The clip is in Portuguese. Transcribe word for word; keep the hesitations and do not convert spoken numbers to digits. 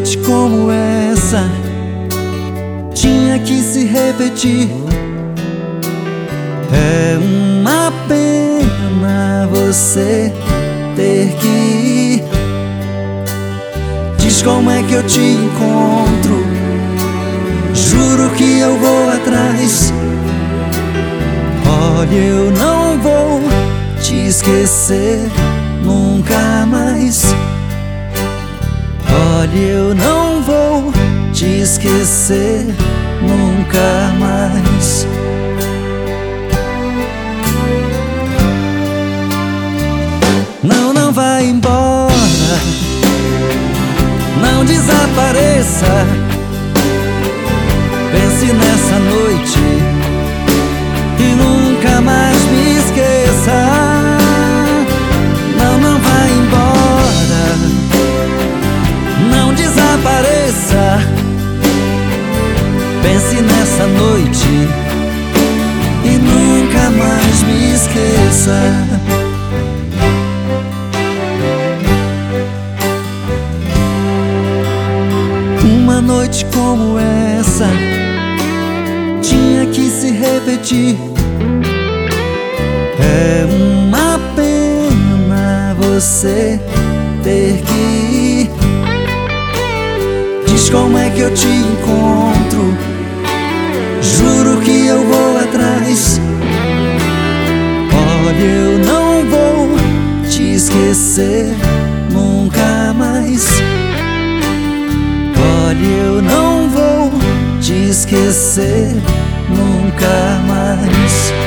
noite como essa tinha que se repetir. É uma pena você ter que ir. Diz como é que eu te encontro, juro que eu vou atrás. Olha, eu não vou te esquecer nunca mais. Olha, eu não vou te esquecer nunca mais. Não, não vai embora, não desapareça. Pense nessa noite e nunca mais me esqueça. Não, não vai embora, não desapareça. Pense nessa noite e nunca mais me esqueça. Uma noite como essa tinha que se repetir. É uma pena você ter que ir. Diz como é que eu te encontro, juro que eu vou atrás. Olha, eu não vou te esquecer nunca mais. Olha, eu não vou te esquecer nunca mais.